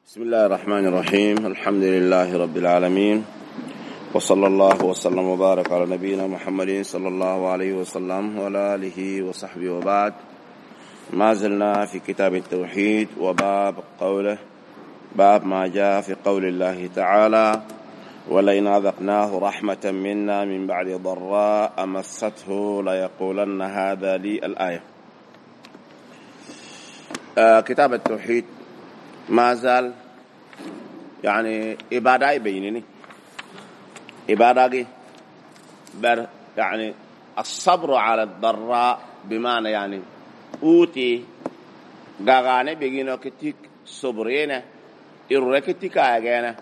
بسم الله الرحمن الرحيم. الحمد لله رب العالمين، وصلى الله وسلم وبارك على نبينا محمد صلى الله عليه وسلم وعلى آله وصحبه وبعد. ما زلنا في كتاب التوحيد وباب قوله، باب ما جاء في قول الله تعالى: ولئن أذقناه رحمة منا من بعد ضراء مسته ليقولن هذا لي. الآية. كتاب التوحيد ما زال يعني إبادة بينني إبادة بر يعني الصبر على الضراء، بمعنى يعني أوتي غاغاني بيجينو كتيك صبرينا إركتيك أجانا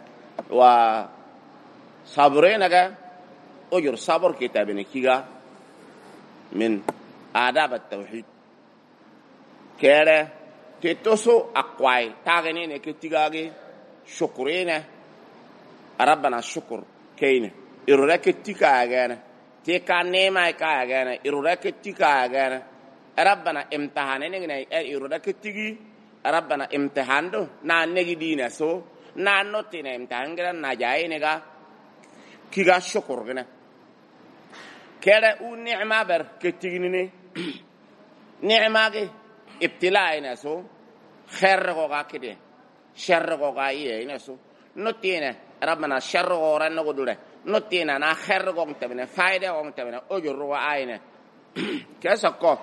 وصبرينا جا أجر صبر كتابنا كيغا من آداب التوحيد كيرا تتوسو أقوي تاغنين كتيغاغي شكرين ربنا الشكر كين إركتيك أجانا تيكا نيما كأجانا إركتيك أجانا ربنا امتحانين إركتيكي ربنا امتحاندو نا نجي دينا سو نا نوتينا امتحان كنا نا جاي نجا كيغا شكر كنا كذا ونعمة بر كتيجني نعمة ابتلاء ناسو خير غوغا كده شر غوغا إيه ناسو نوتينا ربنا شر غورا نقدره نوتينا نا خير غوغ تبنا فايدة غوغ تبنا أجر وعينه كسكو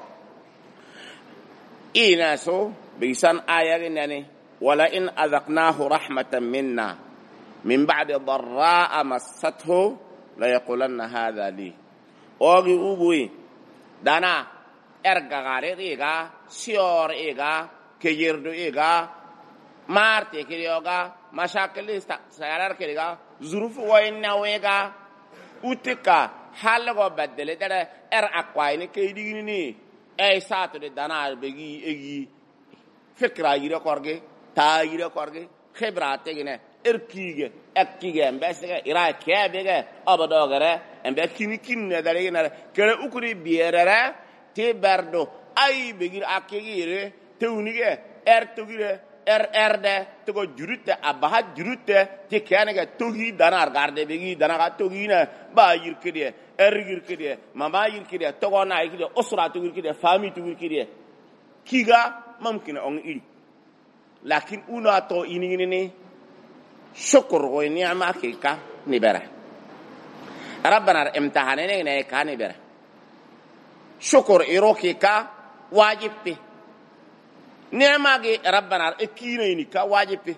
إيه ناسو بيسان آية إنني ولئن أذقناه رحمة منا من بعد ضراء مسته ليقولن هذا لي. أوغي أوغي دانا إرغاري إيغا سيور إيغا كيردو إيغا مارتي كيريوغا مشاكل سيارار كيريغا ظروف ويننا ويغا أوتكا حالغو بدل دانا أقوائني كيديني أي ساتو دانا بيجي إيجي فكرة يرى كورجي تا يرى كورجي خبرات تيجينا إركيجي أكيجي أمبسيجي إراي كيابيجي أبدوغرة أمبكيني كين ندارينا كلا أكوري بيرة تبردو أي بيجي أكيجي تونيجي توجي ده تقول جريت أبها جريت تكيانك توجي دانا أرغارد بيجي دانا توجينا باير كده إرغير كده ماما ير كده تقولنا كده أسرة توجي كده فامي توجي كده كيغا ممكن أن إلي، لكن أنا تو إني شكر ونعمة كيكا نبرة ربنا امتحاننا نيكا نبرة شكر إيروكيكا واجب به نعمة ربنا إكينا نيكا واجب به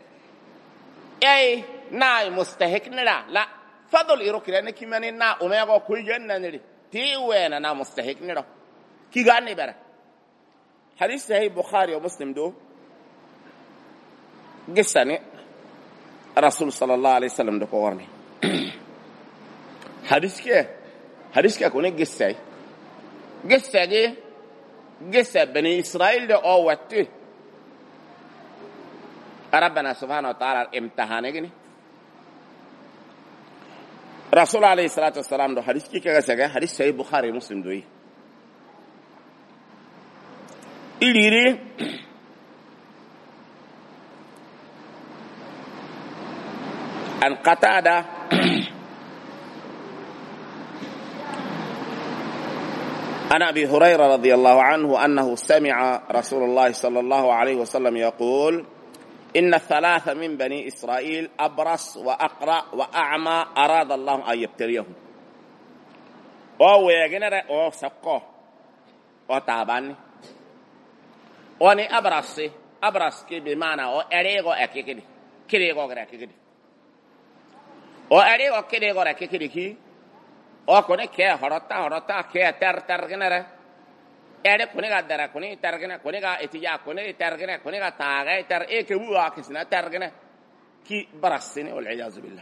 أي ناي مستحق نلا لا فضل إيروكي لأن كمان نا أميغا كل جنة نري تيوين نا مستحق نلا كيغا نبرة. حديث صحيح بخاري ومسلم دو قصة رسول صلى الله عليه وسلم دو قوارني حديث كيه كوني قصة دي قصة بني إسرائيل دو أوتي ربنا سبحانه وتعالى امتحانه رسول عليه الصلاة والسلام دو حديث كيه قصة حديث صحيح بخاري ومسلم دوي إليري أن قتادة عن أبي هريرة رضي الله عنه أنه سمع رسول الله صلى الله عليه وسلم يقول: إن الثلاثة من بني إسرائيل أبرص وأقرأ وأعمى أراد الله أن يبتليهم. أو يجنر أو سقه أو تعبان oni abras ke be mana o erego akekedi kirego gra akekedi o erego kirego gra akekedi ki o kone ke horota ke tar genera ere kone ga dara kone tar gena kone ga etija kone tar gena kone ga taaga tar e ke bu akisna tar gena ki barasini wal iyaz billah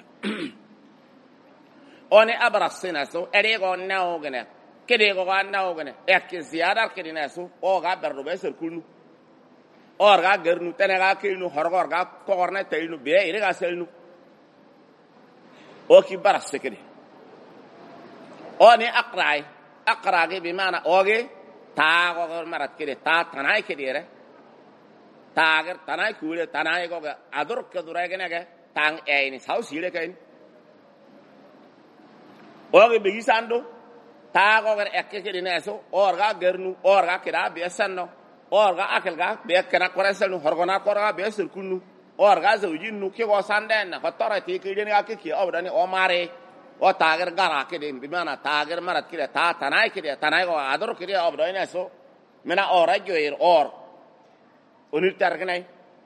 oni abrasina so erego nawo gena kirego ga nawo gena ek ziyadar kedina so o ga berdo besel kunu orga gernu tenaga kinu horgorga korne taynu be iriga selnu o ki barasekedi oni aqraage bi mana oge ta go marat kede ta tanay kedere tagar tanai kure tanai ko ga adur ke durai gene ga tang ni sau sile kain oge bigi sando ta go ga ekke ke dineso orga gernu orga kira be sanno orga akel ga be kana korasel horgona korga be sirkunu orga zawjinu ke go sanden na fatara ti ke dini ake ki awdani o mare o tagar gara ke din bi mana tagar marat kire ta tanai kire tanai go adur kire awdani so mena ora joir or onir targnai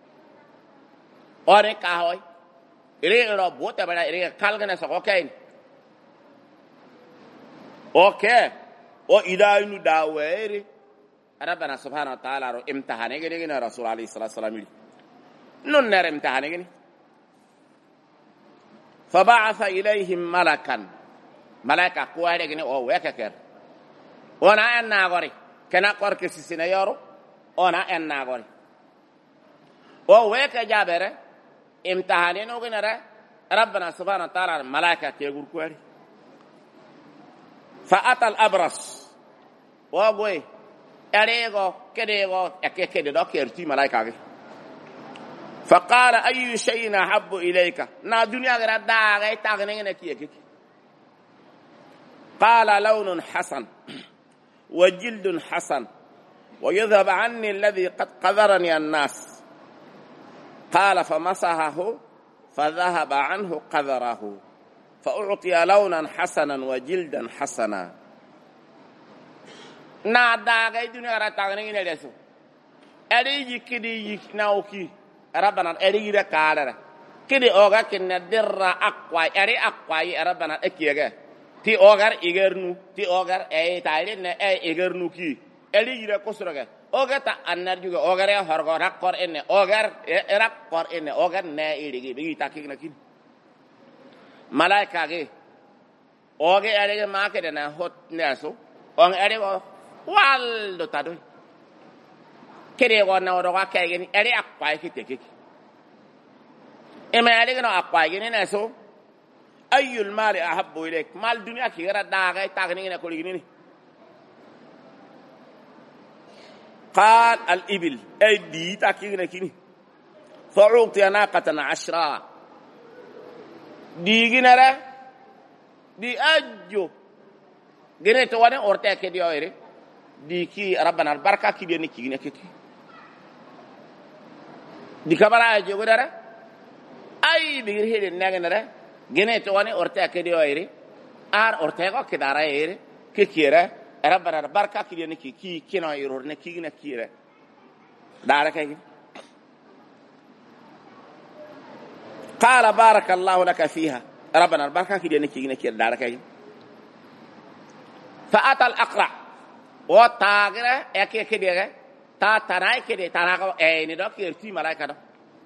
ore ka hoy ire ro bota bada ire kalgana so okay okay o idainu dawere rabbana subhanahu wa ta'ala ro imtihane gene gene rasul alayhi salatu wasalam non nere imtihane gene فبعث إليهم ملكا ملكا قواري gene o wekaker ona enna gori kana qorke sisina yoro ona enna gori o weka jabere imtihane no gene rabbana subhanahu wa ta'ala malaika ke gurkwari فأتى الأبرص وأقول أريغو كديغو أكيد دوكيرتي ملايكا فقال أي شيء أحب إليك نا دنيا غير داغي تاغنين كيكي قال لون حسن وجلد حسن ويذهب عني الذي قد قذرني الناس قال فمسحه فذهب عنه قذره فأعطي لونا حسنا وجلدا حسنا ناداغي دنيا راتاغني نلسو اريجي كدي ناوكي ربنا اريجي ركالر كدي اوغا كن در اقوى اري اقوى ربنا اكيغا تي اوغار ايغرنو تي اوغار اي تايلن اي ايغرنو كي اريجي ركوسرغا اوغا تا انرجو اوغار هرغو راكور ان اوغار راكور ان اوغار نا ايريجي بيغي تاكينا كين malaika ge oge arege makede na hot neso on arego waldo tado kede go na oro ka kege ere akwa kiteke ema arege no akwa ge neso ayul mali ahabbu ilayk mal dunya ki gara daga tagni ne ko ligini قال الإبل أي دي تاكينا كيني فعوطي ناقة 10 di ginara di ajjo gene to wane orte ke di oyre di ki rabbana barka ki di ki ne ki di kabara ajjo godara ay bi hede naganara gene to wane orte ke di oyre ar orte ko ke dara ere ke kira rabbana barka ki di ki kino yoror ne ki ne kira dara kay قال بارك الله لك فيها ربنا البركة كده نكينا كده دارك فأتى الأقرع وتاغرة أكيد كده تا تناي كده تناقو أين ده كيرتي ملاك ده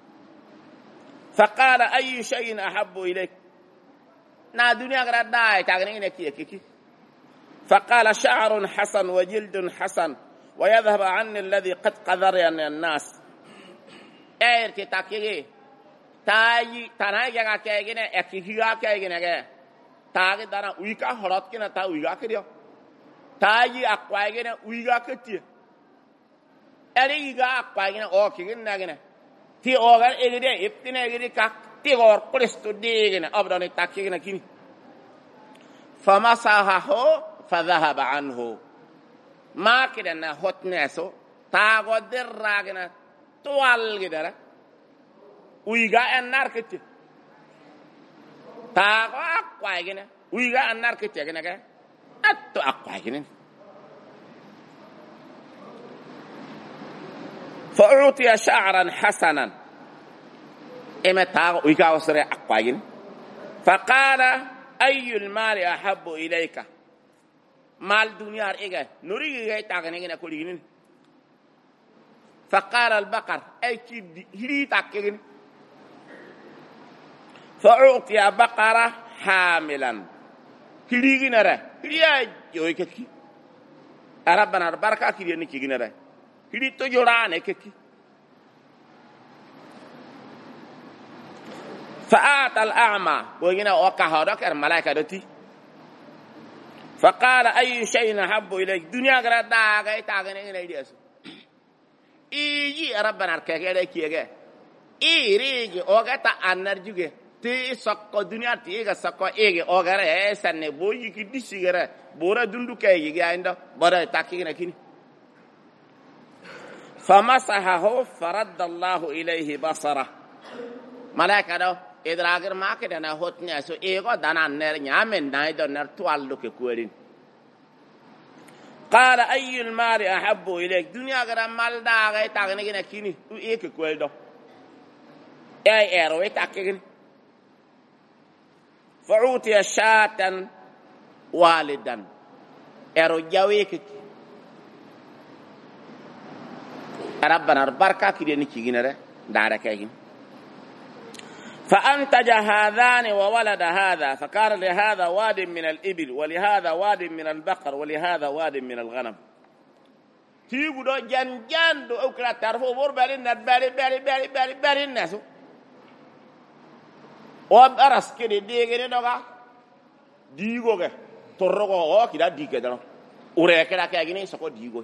فقال أي شيء أحب إليك نا دنيا غير داي تاغنين كده فقال شعر حسن وجلد حسن ويذهب عني الذي قد قذرني الناس أيرتي تاكيه tayi tanai jaga kegene ekihiga kegene ge tagi dana uika horot kina ta uiga kedio tayi akwa gene uiga ketie eri iga akwa gene o kigin nagene ti ogar egede iptine egede ka ti gor kristo digene abdani takigene kini famasahahu fadhahaba anhu ma kidana hotneso tago dirragena tuwal gidara uiga annar kete ta akwa gene uiga annar kete gene ga atto akwa gene fa'utiya sha'ran hasanan ema ta uiga wasre akwa gene faqala ayyul mali ahabbu ilayka mal dunya iga nuri ga ta gene ko ligini faqala al baqar ay ki hiri takene فأعطي بقرة حاملا كلي نرى كلي جوي كي ربنا البركة كلي نكي نرى كلي تجوران كي فأعطى الأعمى وينا وكهرك الملائكة دتي فقال أي شيء أحب إليك دنيا غير داغي تاغني إلى ديس iji rabbana kegere kiege irigi ogata anarjuge ti sokko dunya ti ga sokko ege ogare sanne boyi ki disigere bora dundu kay gi ainda bara takina kini famasahahu faradda Allah ilayhi basara malaika do idragir makede na hotnya so ego dana ner nyamen dai do ner tuallu ke kuerin قال أي المال أحب إليك دنيا غير مال دا غير تاغني كنا كيني إيه كويل دو أي إيروي تاكين فعوتي شاة والدا إيرو جاويك ربنا البركة كده نكيجين ده دارك أجين فأنتج هذان وولد هذا فكان لهذا واد من الإبل ولهذا واد من البقر ولهذا واد من الغنم تيجو دو جان دو أكلا تعرفوا بور بالين نت بالي الناس وبرس كده ديجي دوغا ديجو كه تورغو أو كده ديجي دلو وريكلا كأجيني سكو ديجو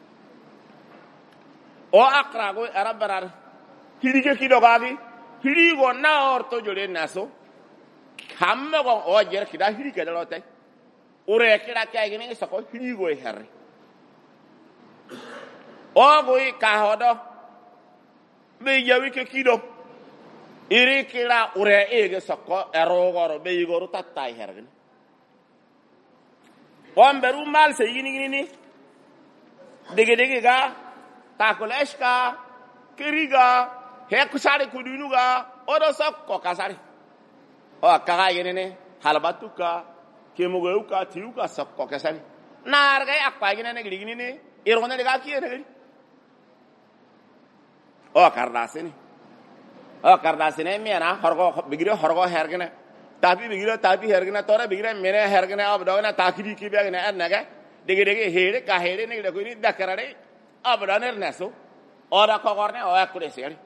أو أقرأ قوي أرب برار كده كده دوغا hirigo na orto jole naso hamme go o jer kida hiri ke dalo tay ure kida kay gini sako hirigo herre o goy ka hodo be yawi ke kido iri kira ure ege sako erogoro be yigoru tattay herre on beru mal se yini dege ga takoleshka kiriga heku sare kudunuga odo sakko kasare o kaga yenene halbatuka kemugeuka tiuka sakko kasare narga akpa yenene gidigini irone daga kiyene o kardasene mena horgo bigire horgo hergene tapi hergene tore bigire mene hergene abdona takiri ki begene annaga dege hele ka hele ne ko ni dakarare abdaner naso ora ko gorne o akure seri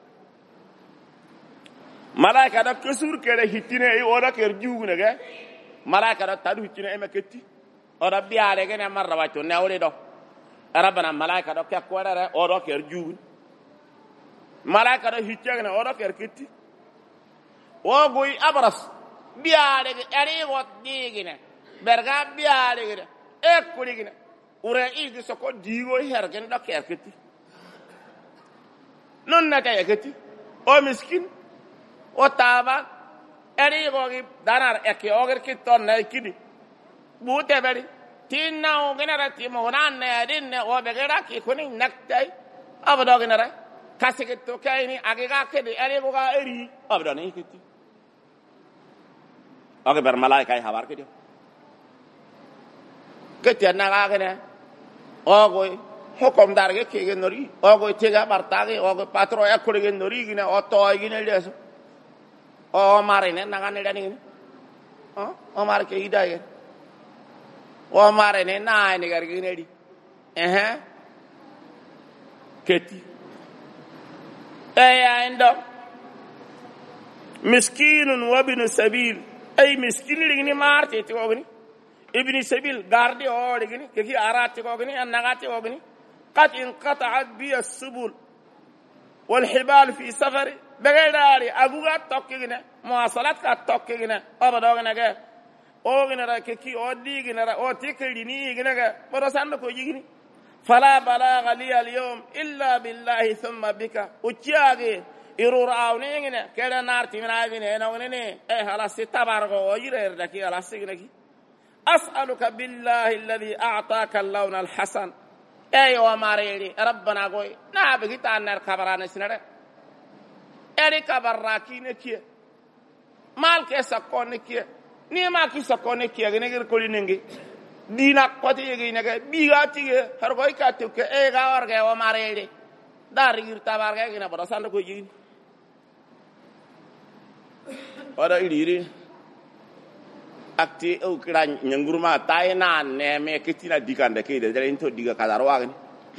malaika da kesur kere hitine e ora ker juugne ge malaika da tadu hitine e maketti ora biare ge ne marra wato ne wole do rabbana malaika do ke ko dara ora ker juugne malaika da hitine ora ker ketti o goy abras biare ge eri got digine berga biare ge e kuligine ura igi soko digo hergen do ker ketti non na tay ketti o miskin o taba eri gogi danar eke oger kiton na kidi bute beri tinna o genera timo nan edin o begera ki kuni naktay abdo genera kasike to kayni agega kedi eri goga eri abdo ne kiti oge ber malaika ay habar kedi keti na gane ogo hukum darge kege nori ogo tega bartage ogo patro yakure nori gine o to gine leso o marine nangane dani o mar ke hidaye o marine na ni gar gine di keti ay ando miskinun wa ibn sabil ay miskin ligni marte ti ogni ibn sabil gardi o ligni ke ki arati ogni annagati ogni qad inqata'at bi as-subul wal hibal fi safari begedari aguga tokkigina muwasalat ka tokkigina abadogina ga ogina ra ke ki odigina ra o tikiri ni gina ga bodo sando ko yigini fala balagha li al-yawm illa billahi thumma bika uchiage iruraawne ngina kala narti minagine enawne halas tabargo o yire daki halas sigina ki as'aluka billahi alladhi a'taka al-lawn al-hasan ay wa mariri rabbana goy na bigita anar kabarana sinare eri kabaraki ne kie mal ke sakone kie ni ma ki sakone kie ne gir ko linenge dina kwati yegi ne ga biga tige har goy ka te ke e ga warge wa mariri dar gir tabarga gina bodo sando ko yigi ora iliri akti o kran nyangurma tayna ne me kitina dikande ke de into diga kadarwa gani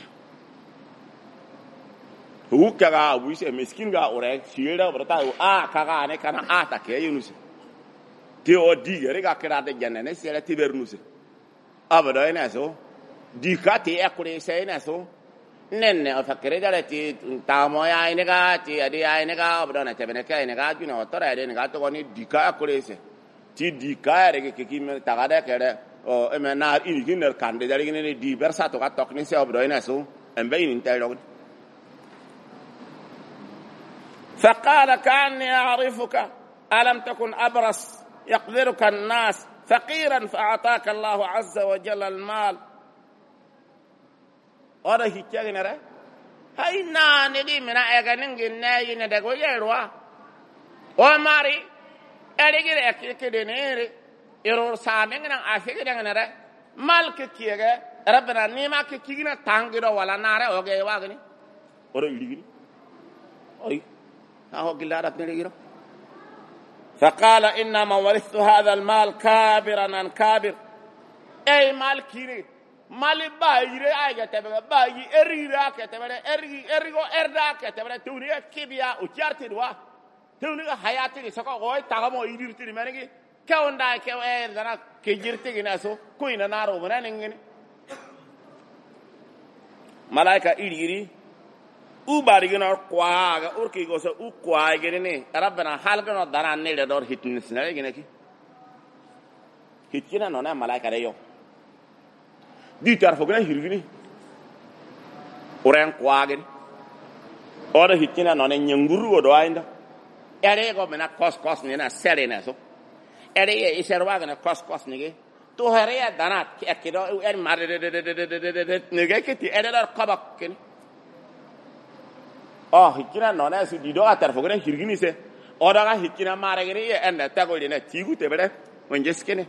hukaga wise miskin ga ore shira brata kaga ne kana ata ke yunus ti o diga rega kra de janne sere ti bernuse abada ina so dikati akure se ina so nenne o fakere dale ti tamo ya inega ti adi ya inega obdona tebene ka inega juna otora ade inega to ni dika kolese ti dika re ke kim tagada kere o emena ini giner kande dale gine di bersa to ka tokni se obdo ina so embe in taylo فقال كأني أعرفك ألم تكن أبرص يقدرك الناس فقيرا فأعطاك الله عز وجل المال ora hicca ginara hay na ne di mina ega ningi ne yine de go yerwa o mari ere gire ke de nere ero same ngana afege de ngana mal ke kiege rabbana ni ma ke kigina tangiro wala nare o ge wa gani ora iligi oy ha ho gilarat ne giro فقال إنما ورثت هذا المال كابرا عن كابر أي مال كيري mali ba yire ayga tebere ba yi erira ke tebere erigo erda ke tebere tuni kibia o charti wa tuni hayati soko goy tagamo idirti menegi kawnda ke dana ke jirti gina so kuina naro bana ngini malaika iriri u bari gina kwaga urki go so u kwaga ni rabbana halgano dana ne de dor hitnis na gina ki hitkina nona malaika de yo di tarfo gana hirgini oren kwagen oda hitina non nyanguru do ainda ere go mena kos ni na serena so ere e iserwa gana kos ni ge to hare ya dana akido er mare ne ge kiti ere dar qabak ken hitina non asu di do tarfo gana hirgini se oda ga hitina mare ge e en tago ni na tigu te bere wonjeskene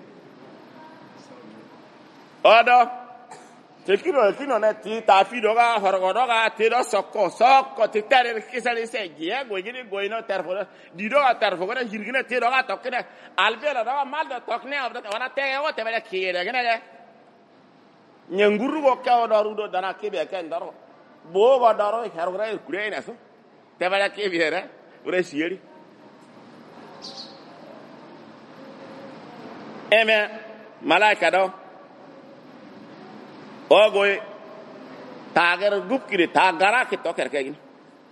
oda tekino ne ti ta fi doga horgodoga ti do sokko ti tere kisali se giya gojini goino terfo di doga terfo gona jirgina ti doga tokkine albela doga mal do tokne abda wana tege wo te bele kire gena de nyanguru go kaw do rudo dana kebe ken daro bo go daro hergra kurena so te bele kebe re ure sieri eme malaika do ogoy tagar gukire tagara ke to kerke gin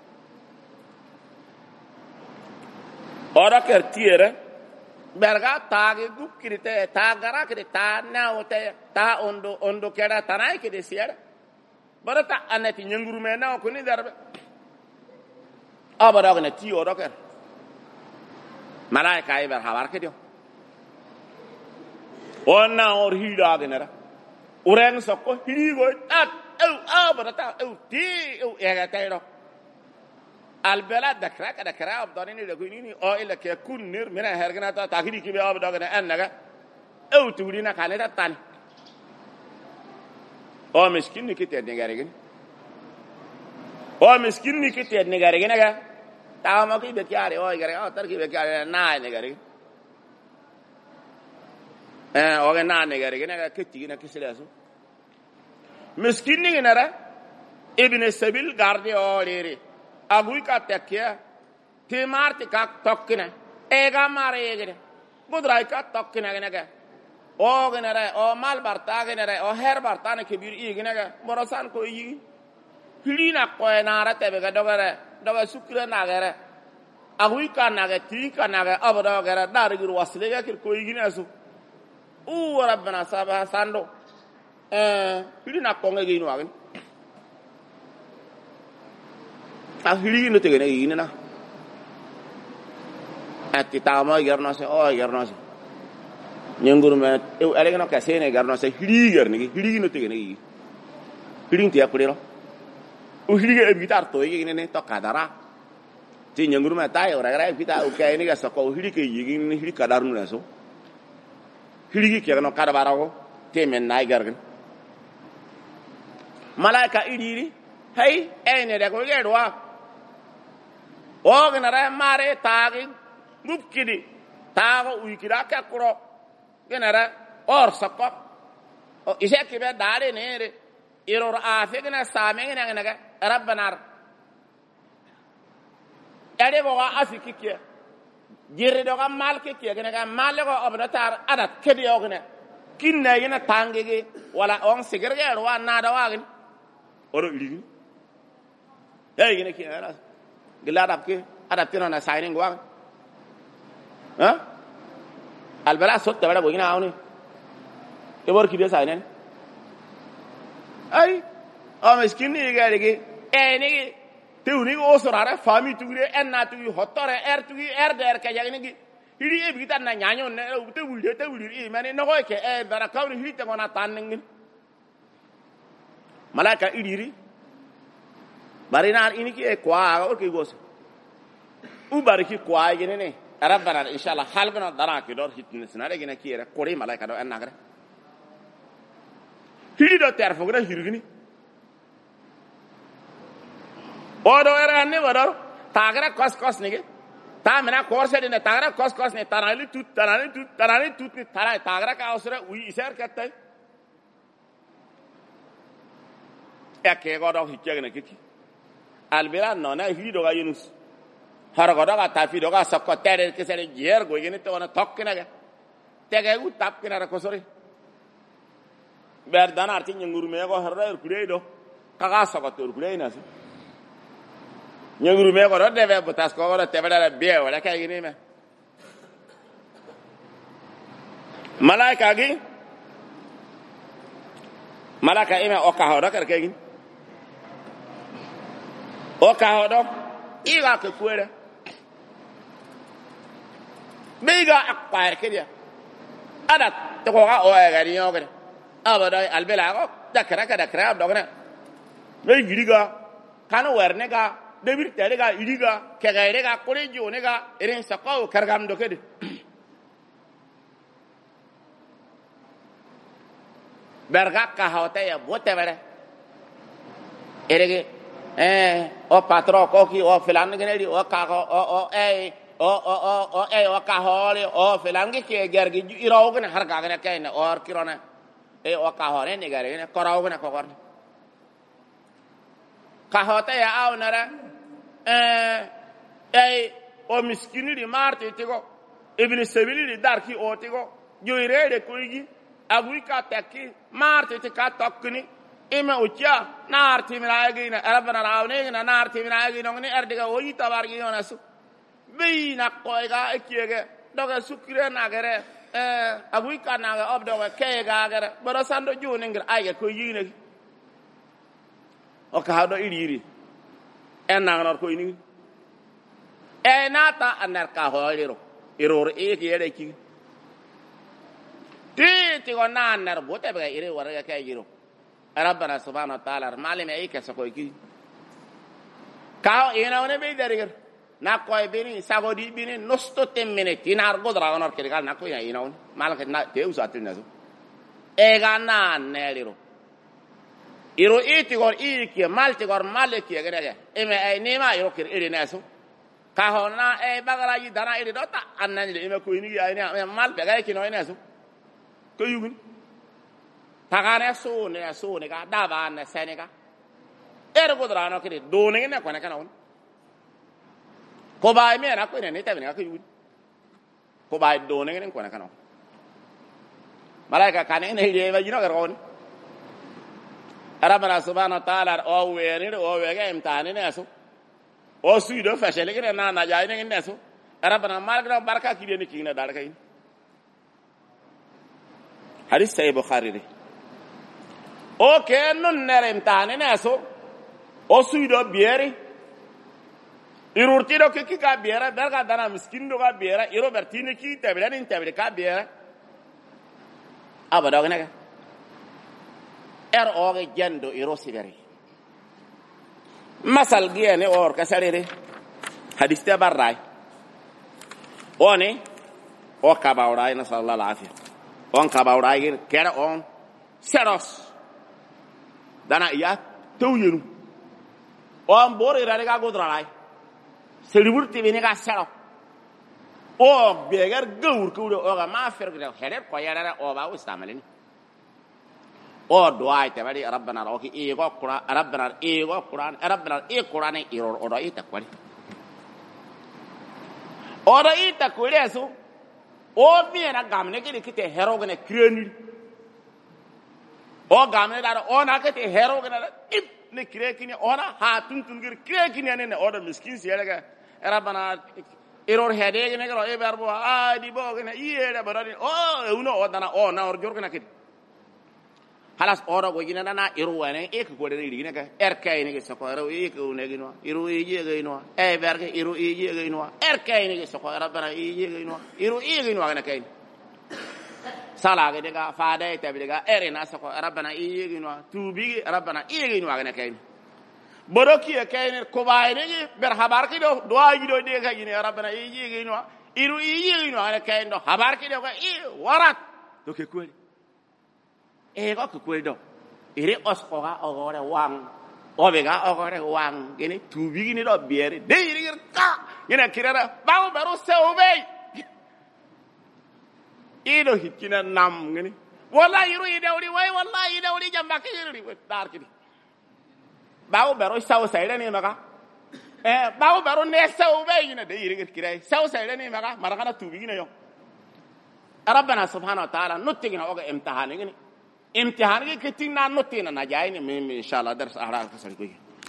ora kertiere berga tage gukire te tagara ke ta na ote ta ondo kera tanai ke de sier barata anati nyanguru me na ko ni darbe abara ne ti ora ker malaika ay ber habar ke dio onna or hida genera ureng sokko hirigo at abarata ti ega tayro albelad dakra abdanini lagunini o ila ke kunir mina hergana ta takhiri ki be abdagana annaga tudina kaneta tan o miskin ni kite ne garegen o miskin ni kite ne garegen ga tama ki be kyare o gare o tar ki be kyare na ne garegen o ga na ne garegen ga kiti na kisilaso miskin ni nara ibn sabil garde o lere agui ka tekya te marti ka tokkina ega mare egere budrai ka tokkina genega o genere o mal barta genere o her barta ne kebir i genega morosan ko yi hilina ko nara tebe ga doga sukra na gere agui ka na ga ti ka na ga abada gere dar gir wasle ga kir ko yi ginasu u rabbana sabah sando hilina ko ngi no agen hili no tegene ina na ati tama garno se o garno se nyanguru me e ale no kasene garno se hili garni hili no tegene hili ti akudero o hili ga bitar to ine ne to kadara ti nyanguru me tai ora gara bita o kai ni ga soko hili ke yi ni hili kadarnu na so hili ke no kadabara ko te men nay gargan malaika idiri hay ene de ko gerwa o genara mare tagi mupkidi tago uikira ka kuro genara or sakko o iseki be dare nere iror afi gena same gena gena rabbanar ade bo afi kikke jirri do gam mal kikke gena gam mal go obnatar adat kedi o gena kinna yena tangege wala on sigerge ro na da wagin oro iligi hey gine ki ana gila adaptina na signing wa ha albala sotta bada bo gina awni e bor ki de signing ay o miskin ni ga digi e ni teuni o sorara fami tugire enna tugi hotore tugi der ka jagni gi hidi e bi tan na nyanyo ne te wulde e mani no ko ke e dara kawri hidi te ngona tan ngin malaka idiri barinar ini ki e kwa o ke gos u bariki kwa gine ne rabbana inshallah halbana dara ki dor hitni sinare gine ki era kori malaka do enna gare hidi do ter fo gre hirgini odo era ne wado tagra kos nige ta mena korse dine tagra kos ne tanali tut ni tara tagra ka osra ui iser katte eke godo hikege ne kiki albira nona hido ga yunus har godo ga tafi do ga sakko tere kesere jer go yene to na tokkina ga tege u tapkina ra kosori ber dana arti nguru me go harra kure do kaga sakko to kure ina nyanguru me ko deve botas ko wala tebada be wala kay gini me malaika ime o ka hodo kar kay gini o ka hodo iga ke kuere biga akpar kedia ada to ko ga o ga ni o ga abada albela ko dakra dogna be giriga kanu werne ga debir tere ga iriga kegere ga kolejo ne ga erin saqaw kargam do kede berga ka hawta ya bote bere erege o patro ko ki o filan genedi o ka o ka hore o filan ke gergi iraw gene har ga gene kayne or kirona o ka hore ne gare ne koraw gene ko korne ka hawta ya awnara o miskini di marte tigo ibn sabili di darki o tigo joirede koygi agui ka takki marte ti ka tokkini ima ucha narti minaagi na arabana rawne na narti minaagi nongni erdiga o yita bargi onasu beina koyga ekiege doga sukire nagere agui ka naga obdoga kega gere baro sando juni ngir ayge koygi ne o ka hado iri enang ko ini nata anar ka holiro iror e ki ere ki ti ko nanar bote be ire wara ka giro rabbana subhanahu wa ta'ala malime e ka sako ki ka ina one be deriger na ko e bini sagodi bini nosto temmene tinar godra onor ke gal na ko ina on malaka na te usatil nazo e ga naneliro iro iti gor iki malti gor maleki gerege ime ay nima iro kir iri nesu ka hona e bagara yi dana iri dota annan le ime ko ini ay ne mal be gay ki no nesu ko yugun tagane so ne ga dava ne senega er godra no kiri do ne ne ko ne kana on ko bay me na ko ne tabe ne ko yugun ko bay do ne ko ne kana malaika kane ne ile ba yino gar on rabbana subhanahu wa ta'ala o weenir o wege imtihani nesu o suido fashele gene na jaay ne nesu rabbana malgra barka ki den ki na dal kay hadith sahih bukhari o kenun nere imtihani nesu o suido bieri irurti do ki ka biera berga dana miskin do ka biera iro bertini ki tebelani tebele ka biera abada gene oge jando iro sigari masal giene or kasarere hadith tabarrai oni o kabawrai na sallallahu alaihi on kabawrai kera on seros dana iya tewyenu on bore rare ga godrai seliburti bini ga sero o begar gawur ko o ga ma fergre hele ko yarara o ba ustamalini o doai te bari rabbana roki e go qur'an rabbana e go qur'an rabbana e qur'an e ro o do ita kwali o do ita kwali aso o mi na gamne ke kite hero gane kreni o gamne da o na kite hero gane ne kirekini ona ha tuntun gir kirekini ne oda miskin siyalaga rabbana error headege ne garo e verbo a di bogene yede barani o uno odana o na or jorgna kid halas oro go gina na iru wane e ko de rigina ka erkay ne so ko ro e ko ne gino iru e je ga ino e verge iru e je ga ino erkay ne so ko rabbana e je ga ino iru e ga ino na kay sala ga de ga faade tabi de ga erina so ko rabbana e je ga ino tubi rabbana e ga ino na kay boroki e kay ne ko bayne ber habar ki do doaji do de ga ino rabbana e je ga ino iru e je ga ino na kay do habar ki do ga e warat do ke ko e ko ko do ire oskoga ogore wang obega ogore wang gene tubi ni do biere de ire ka gene kirara bawo baro sewbe ido hikina nam gene wallahi iru ide uri way wallahi ide uri jamba kiri dar kidi bawo baro saw sayre ni maga bawo baro ne sewbe gene de ire kirai saw sayre ni maga maragana tubi ni yo rabbana subhanahu wa ta'ala nutigina oga imtihan gene امتحان کے کتنا نوتینا نہ جائے ان شاء اللہ درس احرار کا سن کوئی